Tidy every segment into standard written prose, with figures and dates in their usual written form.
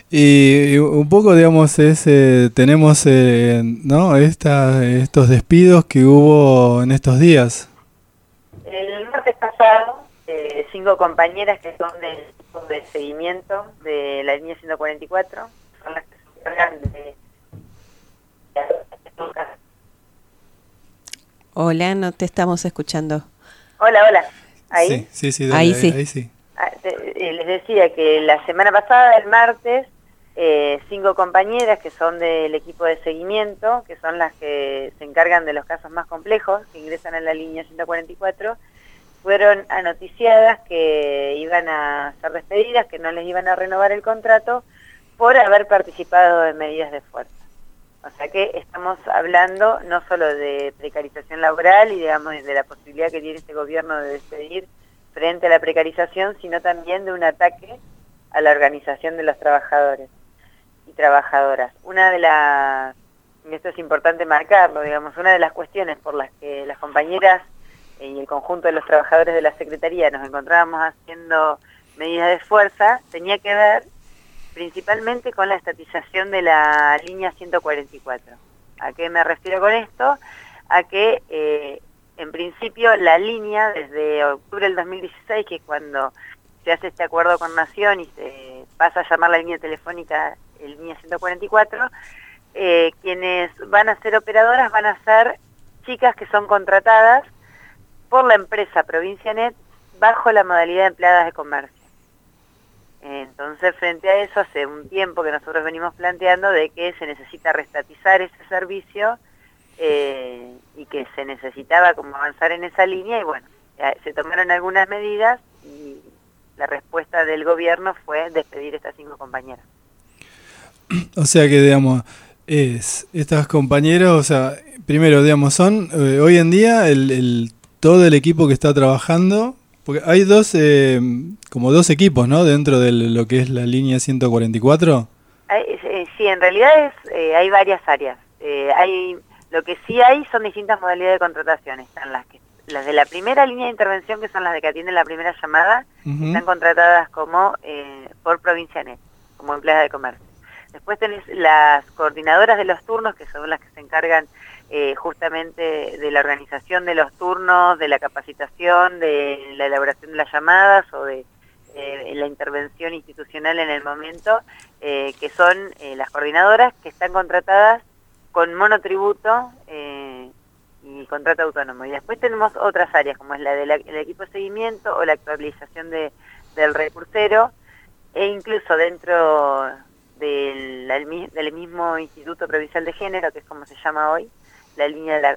Y un poco, digamos, tenemos, ¿no? Estos despidos que hubo en estos días. El martes pasado, 5 compañeras que son del equipo de seguimiento de la línea 144, son las que se encargan de... Hola, no te estamos escuchando. Hola, hola, ¿ahí? Sí, sí, sí, dale, Ahí ahí, sí. ahí sí. Les decía que la semana pasada, el martes, 5 compañeras que son del equipo de seguimiento, que son las que se encargan de los casos más complejos, que ingresan a la línea 144, fueron anoticiadas que iban a ser despedidas, que no les iban a renovar el contrato por haber participado en medidas de fuerza. O sea que estamos hablando no solo de precarización laboral y digamos de la posibilidad que tiene este gobierno de despedir frente a la precarización, sino también de un ataque a la organización de los trabajadores y trabajadoras. Y esto es importante marcarlo, digamos, una de las cuestiones por las que las compañeras y el conjunto de los trabajadores de la Secretaría nos encontrábamos haciendo medidas de fuerza, tenía que ver principalmente con la estatización de la línea 144. ¿A qué me refiero con esto? A que en principio la línea desde octubre del 2016, que es cuando se hace este acuerdo con Nación y se pasa a llamar la línea telefónica línea 144, quienes van a ser operadoras van a ser chicas que son contratadas por la empresa Provincianet bajo la modalidad de empleadas de comercio. Entonces, frente a eso, hace un tiempo que nosotros venimos planteando de que se necesita restatizar ese servicio y que se necesitaba como avanzar en esa línea y bueno, se tomaron algunas medidas y la respuesta del gobierno fue despedir a estas 5 compañeras. O sea que, digamos, estas compañeras, o sea, primero, digamos, son hoy en día todo el equipo que está trabajando, porque hay como dos equipos, ¿no? Dentro de lo que es la línea 144. Sí, en realidad hay varias áreas. Lo que sí hay son distintas modalidades de contratación. Están las de la primera línea de intervención, que son las de que atienden la primera llamada, Ujú. están contratadas como por Provincianet, como empleadas de comercio. Después tenés las coordinadoras de los turnos, que son las que se encargan justamente de la organización de los turnos, de la capacitación, de la elaboración de las llamadas o de la intervención institucional en el momento, que son las coordinadoras que están contratadas con monotributo y contrato autónomo. Y después tenemos otras áreas, como es el equipo de seguimiento o la actualización del recursero, e incluso dentro del mismo Instituto Provincial de Género, que es como se llama hoy, la línea de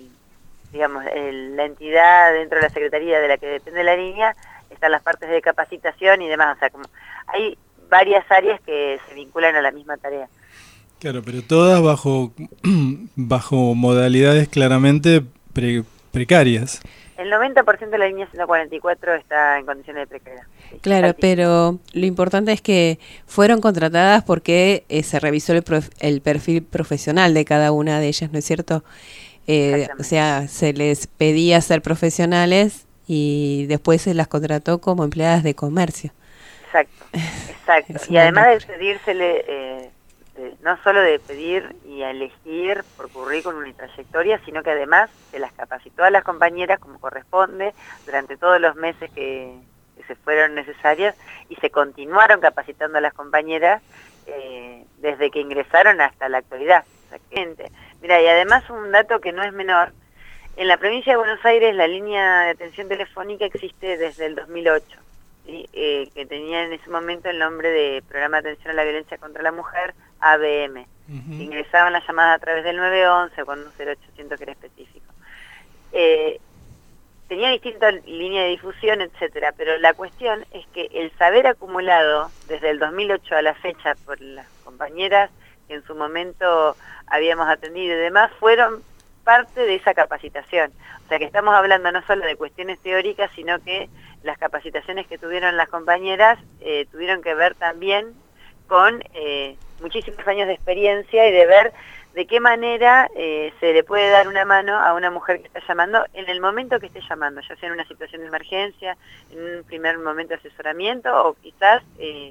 la entidad dentro de la Secretaría de la que depende la línea, están las partes de capacitación y demás. O sea, como hay varias áreas que se vinculan a la misma tarea. Claro, pero todas bajo modalidades claramente precarias. El 90% de la línea 144 está en condiciones de precariedad. Sí, es Claro, altísimo. pero lo importante es que fueron contratadas porque se revisó el perfil profesional de cada una de ellas, ¿no es cierto? O Exactamente. sea, se les pedía ser profesionales y después se las contrató como empleadas de comercio. Exacto, exacto. Es Y una además de locura. pedírsele, no solo de pedir y elegir por currículum y trayectoria, sino que además se las capacitó a las compañeras como corresponde durante todos los meses que se fueron necesarias y se continuaron capacitando a las compañeras desde que ingresaron hasta la actualidad. Exactamente. Mira, y además un dato que no es menor, en la provincia de Buenos Aires la línea de atención telefónica existe desde el 2008. ¿Sí? Que tenía en ese momento el nombre de Programa de Atención a la Violencia contra la Mujer, ABM. Ujú. Ingresaban las llamadas a través del 911 con un 0800 que era específico. Eh, Tenía distintas líneas de difusión, etcétera, pero la cuestión es que el saber acumulado desde el 2008 a la fecha por las compañeras que en su momento habíamos atendido y demás, fueron parte de esa capacitación. O sea que estamos hablando no solo de cuestiones teóricas, sino que las capacitaciones que tuvieron las compañeras tuvieron que ver también con muchísimos años de experiencia y de ver de qué manera se le puede dar una mano a una mujer que está llamando en el momento que esté llamando, ya sea en una situación de emergencia, en un primer momento de asesoramiento o quizás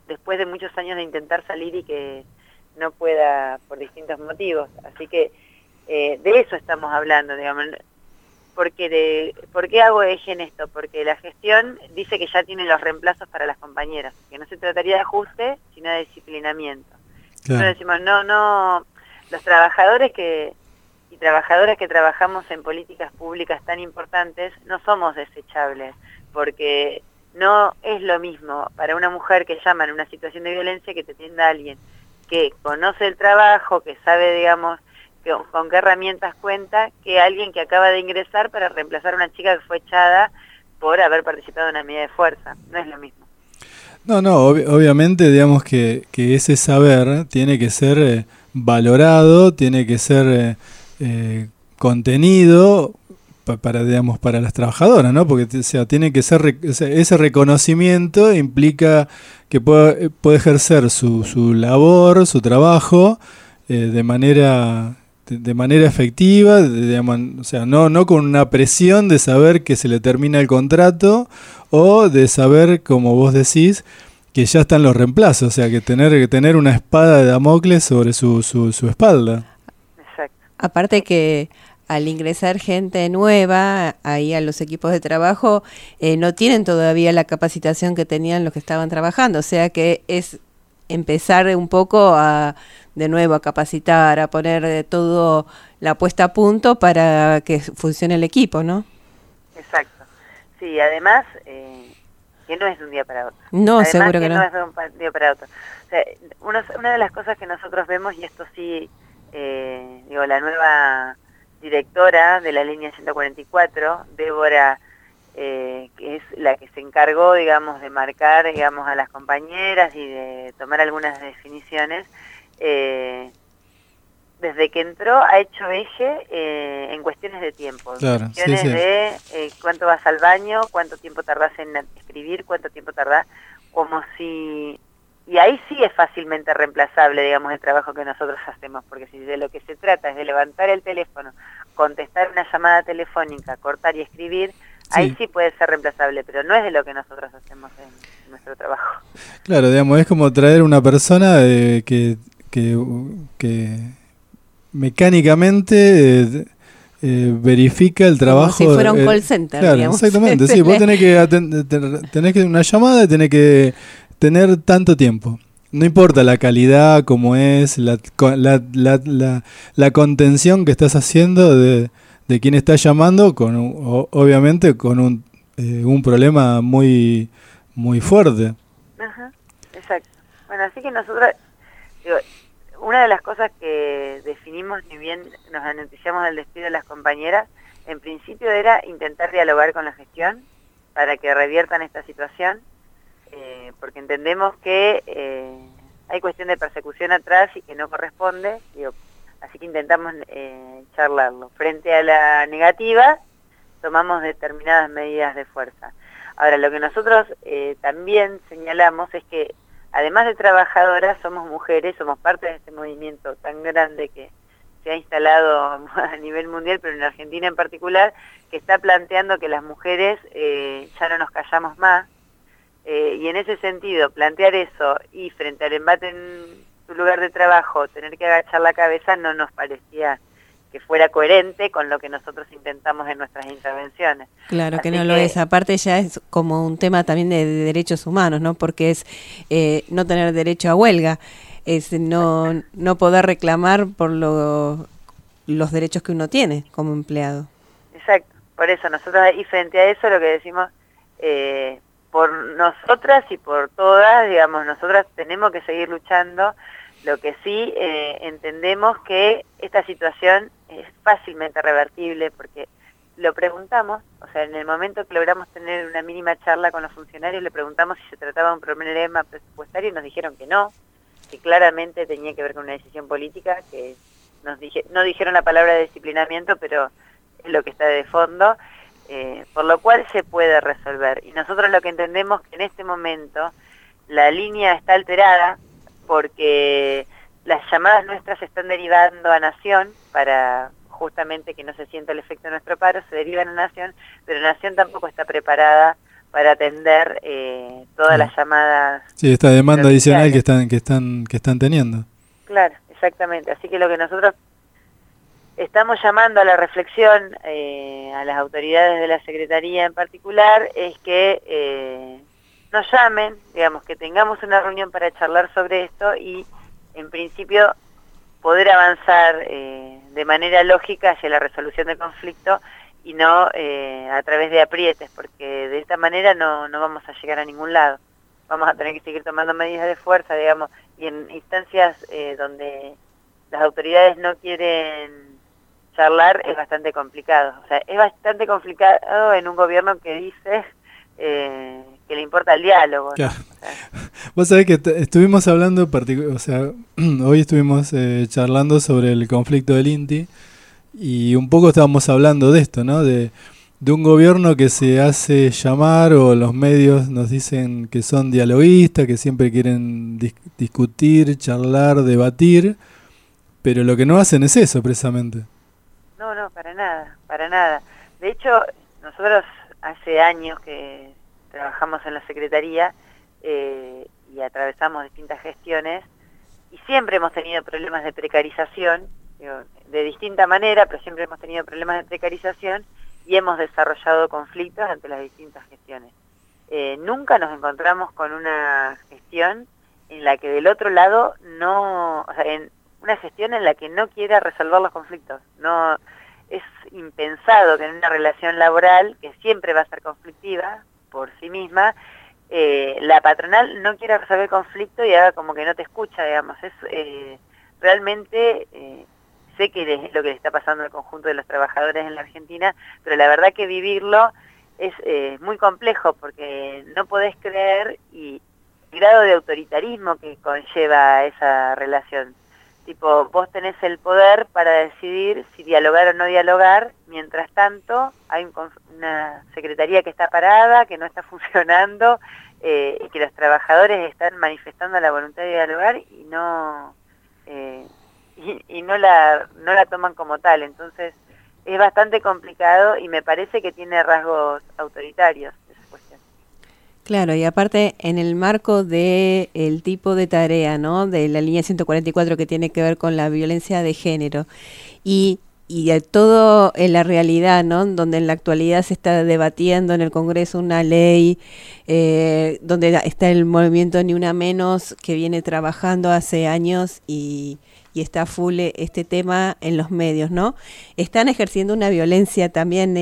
después de muchos años de intentar salir y que no pueda por distintos motivos. Así que de eso estamos hablando, digamos. ¿Por qué hago eje en esto? Porque la gestión dice que ya tiene los reemplazos para las compañeras, que no se trataría de ajuste, sino de disciplinamiento. Claro. Nosotros decimos, no, los trabajadores y trabajadoras que trabajamos en políticas públicas tan importantes no somos desechables, porque no es lo mismo para una mujer que llama en una situación de violencia que te atienda a alguien que conoce el trabajo, que sabe, digamos, con qué herramientas cuenta, que alguien que acaba de ingresar para reemplazar a una chica que fue echada por haber participado en una medida de fuerza. No es lo mismo. No, obviamente, digamos que ese saber tiene que ser valorado, tiene que ser contenido para, digamos, para las trabajadoras, ¿no? Porque, o sea, tiene que ser ese reconocimiento implica que puede ejercer su labor, su trabajo de manera efectiva, digamos, o sea, no con una presión de saber que se le termina el contrato o de saber, como vos decís, que ya están los reemplazos, o sea, que tener una espada de Damocles sobre su espalda. Exacto. Aparte que al ingresar gente nueva ahí a los equipos de trabajo, no tienen todavía la capacitación que tenían los que estaban trabajando, o sea que es empezar un poco de nuevo a capacitar, a poner todo la puesta a punto para que funcione el equipo, ¿no? Exacto. Sí, además, que no es de un día para otro. No, además, seguro que no. No es de un día para otro. O sea, una de las cosas que nosotros vemos, y esto sí, la nueva directora de la línea 144, Débora, que es la que se encargó, digamos, de marcar, digamos, a las compañeras y de tomar algunas definiciones, desde que entró ha hecho eje en cuestiones de tiempo, claro, cuestiones de cuánto vas al baño, cuánto tiempo tardás en escribir, cuánto tiempo tardás, como si... Y ahí sí es fácilmente reemplazable, digamos, el trabajo que nosotros hacemos, porque si de lo que se trata es de levantar el teléfono, contestar una llamada telefónica, cortar y escribir, ahí sí puede ser reemplazable, pero no es de lo que nosotros hacemos en nuestro trabajo. Claro, digamos, es como traer una persona que mecánicamente verifica el trabajo. Como si fuera un call center, claro, digamos. Exactamente, sí, vos tenés que una llamada, tenés que tener tanto tiempo. No importa la calidad, cómo es, la contención que estás haciendo de quien está llamando, obviamente con un problema muy fuerte. Ajá, exacto. Bueno, así que nosotros, una de las cosas que definimos, ni bien nos anunciamos del despido de las compañeras, en principio era intentar dialogar con la gestión para que reviertan esta situación, porque entendemos que hay cuestión de persecución atrás y que no corresponde, así que intentamos charlarlo. Frente a la negativa, tomamos determinadas medidas de fuerza. Ahora, lo que nosotros también señalamos es que, además de trabajadoras, somos mujeres, somos parte de este movimiento tan grande que se ha instalado a nivel mundial, pero en Argentina en particular, que está planteando que las mujeres ya no nos callamos más, y en ese sentido, plantear eso y frente al embate en su lugar de trabajo, tener que agachar la cabeza, no nos parecía que fuera coherente con lo que nosotros intentamos en nuestras intervenciones. Claro que no lo es. Aparte ya es como un tema también de derechos humanos, ¿no? Porque es no tener derecho a huelga, es no poder reclamar por los derechos que uno tiene como empleado. Exacto. Por eso nosotros, y frente a eso, lo que decimos, por nosotras y por todas, digamos, nosotras tenemos que seguir luchando. Lo que sí entendemos que esta situación es fácilmente revertible, porque lo preguntamos, o sea, en el momento que logramos tener una mínima charla con los funcionarios, le preguntamos si se trataba de un problema presupuestario y nos dijeron que no, que claramente tenía que ver con una decisión política, que no dijeron la palabra de disciplinamiento, pero es lo que está de fondo, por lo cual se puede resolver. Y nosotros lo que entendemos que en este momento la línea está alterada, porque las llamadas nuestras se están derivando a Nación para justamente que no se sienta el efecto de nuestro paro, se derivan a Nación, pero Nación tampoco está preparada para atender todas las llamadas. Sí, esta demanda adicional provinciales que están teniendo. Claro, exactamente. Así que lo que nosotros estamos llamando a la reflexión a las autoridades de la Secretaría en particular es que nos llamen, digamos, que tengamos una reunión para charlar sobre esto y en principio poder avanzar de manera lógica hacia la resolución del conflicto y no a través de aprietes, porque de esta manera no vamos a llegar a ningún lado. Vamos a tener que seguir tomando medidas de fuerza, digamos, y en instancias donde las autoridades no quieren charlar es bastante complicado. O sea, es bastante complicado en un gobierno que dice que le importa el diálogo, ¿no? Claro. O sea, Vos sabés que estuvimos hablando, o sea, hoy estuvimos charlando sobre el conflicto del INTI y un poco estábamos hablando de esto, ¿no? De un gobierno que se hace llamar, o los medios nos dicen que son dialoguistas, que siempre quieren discutir, charlar, debatir, pero lo que no hacen es eso precisamente. no, para nada, para nada. De hecho, nosotros hace años que trabajamos en la Secretaría y atravesamos distintas gestiones y siempre hemos tenido problemas de precarización, digo, de distinta manera, pero siempre hemos tenido problemas de precarización y hemos desarrollado conflictos ante las distintas gestiones. Nunca nos encontramos con una gestión en la que del otro lado no, o sea, en una gestión en la que no quiera resolver los conflictos. No, es impensado que en una relación laboral, que siempre va a ser conflictiva por sí misma, la patronal no quiera resolver el conflicto y haga como que no te escucha, digamos. Es realmente, sé que es lo que le está pasando al conjunto de los trabajadores en la Argentina, pero la verdad que vivirlo es muy complejo porque no podés creer y el grado de autoritarismo que conlleva esa relación. Tipo, vos tenés el poder para decidir si dialogar o no dialogar, mientras tanto hay una secretaría que está parada, que no está funcionando, y que los trabajadores están manifestando la voluntad de dialogar y no la toman como tal. Entonces es bastante complicado y me parece que tiene rasgos autoritarios esa cuestión. Claro, y aparte en el marco de el tipo de tarea, ¿no? De la línea 144 que tiene que ver con la violencia de género y de todo en la realidad, ¿no? Donde en la actualidad se está debatiendo en el Congreso una ley, donde está el movimiento Ni Una Menos que viene trabajando hace años y está full este tema en los medios, ¿no? Están ejerciendo una violencia también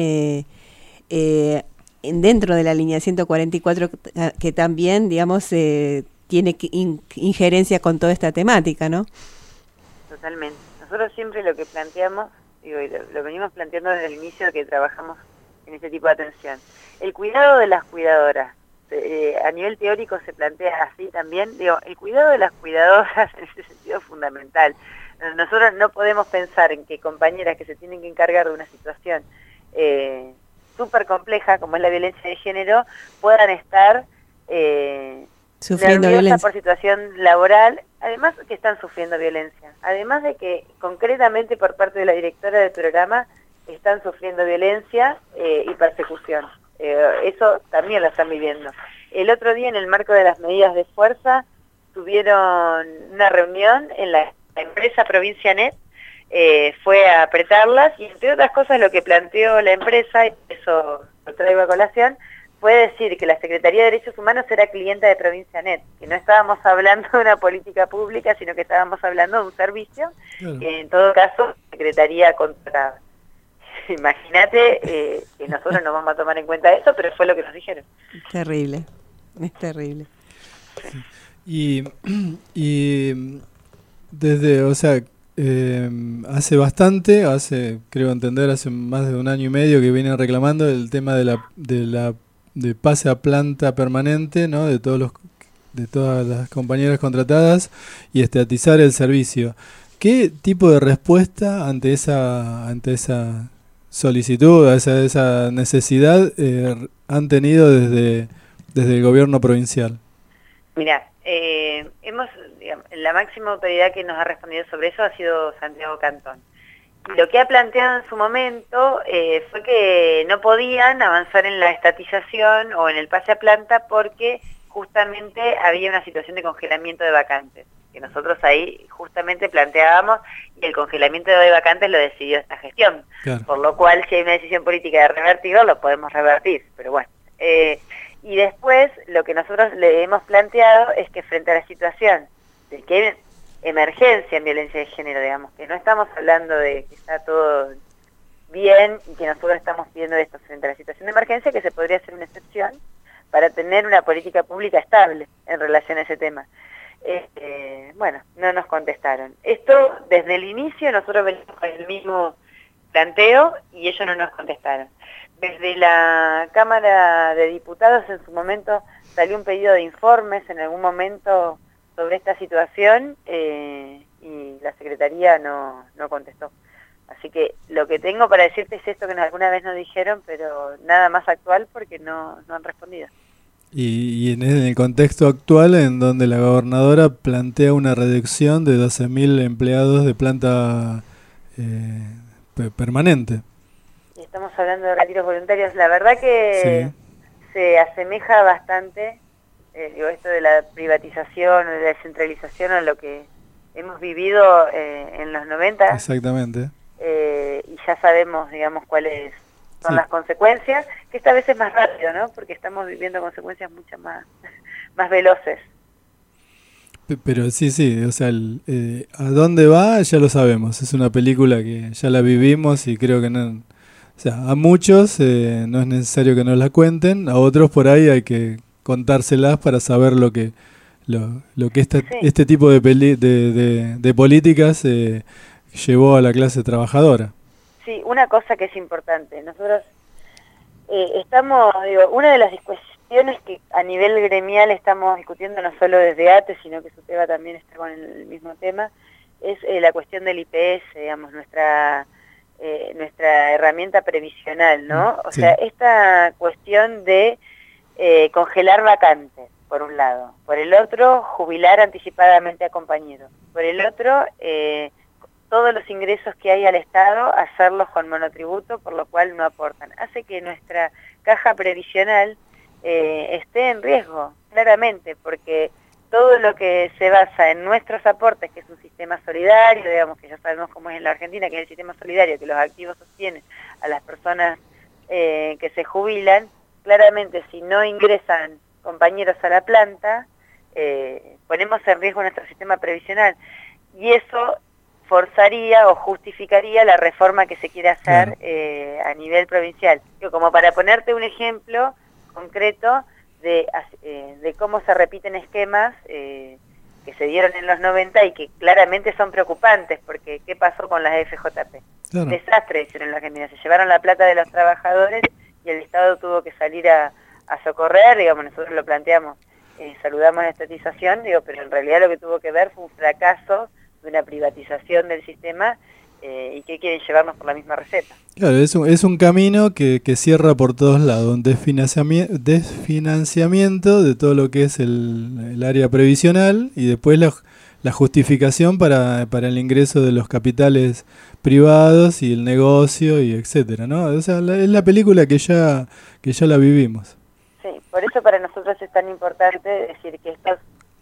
dentro de la línea 144 que también, digamos, tiene injerencia con toda esta temática, ¿no? Totalmente. Nosotros siempre lo que planteamos, digo, y lo venimos planteando desde el inicio que trabajamos en este tipo de atención. El cuidado de las cuidadoras, a nivel teórico se plantea así también, digo, el cuidado de las cuidadoras en ese sentido es fundamental. Nosotros no podemos pensar en que compañeras que se tienen que encargar de una situación súper compleja como es la violencia de género puedan estar sufriendo nerviosas violencia por situación laboral, además que están sufriendo violencia, además de que concretamente por parte de la directora del programa están sufriendo violencia y persecución. Eso también lo están viviendo. El otro día, en el marco de las medidas de fuerza, tuvieron una reunión en la empresa Provincia Net, fue a apretarlas y entre otras cosas lo que planteó la empresa, y eso lo traigo a colación, fue decir que la Secretaría de Derechos Humanos era clienta de Provincia Net, que no estábamos hablando de una política pública, sino que estábamos hablando de un servicio, Claro. que en todo caso Secretaría contratada. Imagínate que nosotros no vamos a tomar en cuenta eso, pero fue lo que nos dijeron. terrible, es terrible. Y desde, o sea, hace, creo entender, hace más de un año y medio que vienen reclamando el tema de pase a planta permanente, ¿no? De todas las compañeras contratadas y estatizar el servicio. ¿Qué tipo de respuesta ante esa solicitud, esa necesidad han tenido desde el gobierno provincial? Mirá, digamos, la máxima autoridad que nos ha respondido sobre eso ha sido Santiago Cantón. Lo que ha planteado en su momento fue que no podían avanzar en la estatización o en el pase a planta porque justamente había una situación de congelamiento de vacantes, que nosotros ahí justamente planteábamos, y el congelamiento de vacantes lo decidió esta gestión, Claro. por lo cual si hay una decisión política de revertirlo, lo podemos revertir, pero bueno. Y después lo que nosotros le hemos planteado es que frente a la situación de que hay emergencia en violencia de género, digamos, que no estamos hablando de que está todo bien y que nosotros estamos pidiendo esto frente a la situación de emergencia, que se podría hacer una excepción para tener una política pública estable en relación a ese tema. Bueno, no nos contestaron. Esto, desde el inicio, nosotros venimos con el mismo planteo y ellos no nos contestaron. Desde la Cámara de Diputados en su momento salió un pedido de informes en algún momento sobre esta situación y la Secretaría no contestó. Así que lo que tengo para decirte es esto que alguna vez nos dijeron, pero nada más actual porque no han respondido. Y en el contexto actual, en donde la gobernadora plantea una reducción de 12.000 empleados de planta permanente. Y estamos hablando de retiros voluntarios. La verdad que sí, se asemeja bastante, esto de la privatización o de la descentralización a lo que hemos vivido en los 90. Exactamente. Y ya sabemos, digamos, cuáles son las consecuencias, que esta vez es más rápido, ¿no? Porque estamos viviendo consecuencias mucho más veloces. Pero sí, o sea, a dónde va ya lo sabemos. Es una película que ya la vivimos y creo que no... O sea, a muchos no es necesario que nos la cuenten, a otros por ahí hay que contárselas para saber lo que este tipo de políticas llevó a la clase trabajadora. Sí, una cosa que es importante, nosotros estamos, una de las discusiones que a nivel gremial estamos discutiendo no solo desde ATE, sino que SUTEBA también está con el mismo tema, es la cuestión del IPS, digamos, nuestra herramienta previsional, ¿no? O sea, esta cuestión de congelar vacantes, por un lado, por el otro, jubilar anticipadamente a compañeros, por el otro, todos los ingresos que hay al Estado, hacerlos con monotributo, por lo cual no aportan. Hace que nuestra caja previsional esté en riesgo, claramente, porque todo lo que se basa en nuestros aportes, que es un sistema solidario, digamos que ya sabemos cómo es en la Argentina, que es el sistema solidario, que los activos sostienen a las personas que se jubilan, claramente si no ingresan compañeros a la planta, ponemos en riesgo nuestro sistema previsional. Y eso forzaría o justificaría la reforma que se quiere hacer a nivel provincial. Como para ponerte un ejemplo concreto de cómo se repiten esquemas que se dieron en los 90 y que claramente son preocupantes, porque ¿qué pasó con las FJP? Claro. Desastre hicieron en la Argentina, se llevaron la plata de los trabajadores y el Estado tuvo que salir a socorrer, digamos, nosotros lo planteamos, saludamos la estatización, pero en realidad lo que tuvo que ver fue un fracaso de una privatización del sistema y que quieren llevarnos por la misma receta. Claro, es un camino que cierra por todos lados, un desfinanciamiento de todo lo que es el área previsional y después la justificación para el ingreso de los capitales privados y el negocio y etcétera, ¿no? O sea, es la película que ya la vivimos. Sí, por eso para nosotros es tan importante decir que estos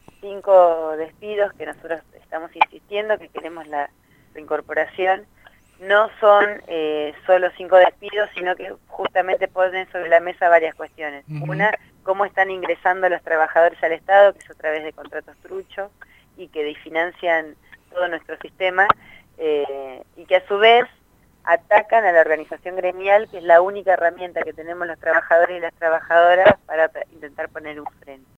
5 despidos que nosotros estamos insistiendo, que queremos la reincorporación, no son solo 5 despidos, sino que justamente ponen sobre la mesa varias cuestiones. Una, cómo están ingresando los trabajadores al Estado, que es a través de contratos truchos y que desfinancian todo nuestro sistema, y que a su vez atacan a la organización gremial, que es la única herramienta que tenemos los trabajadores y las trabajadoras para intentar poner un freno.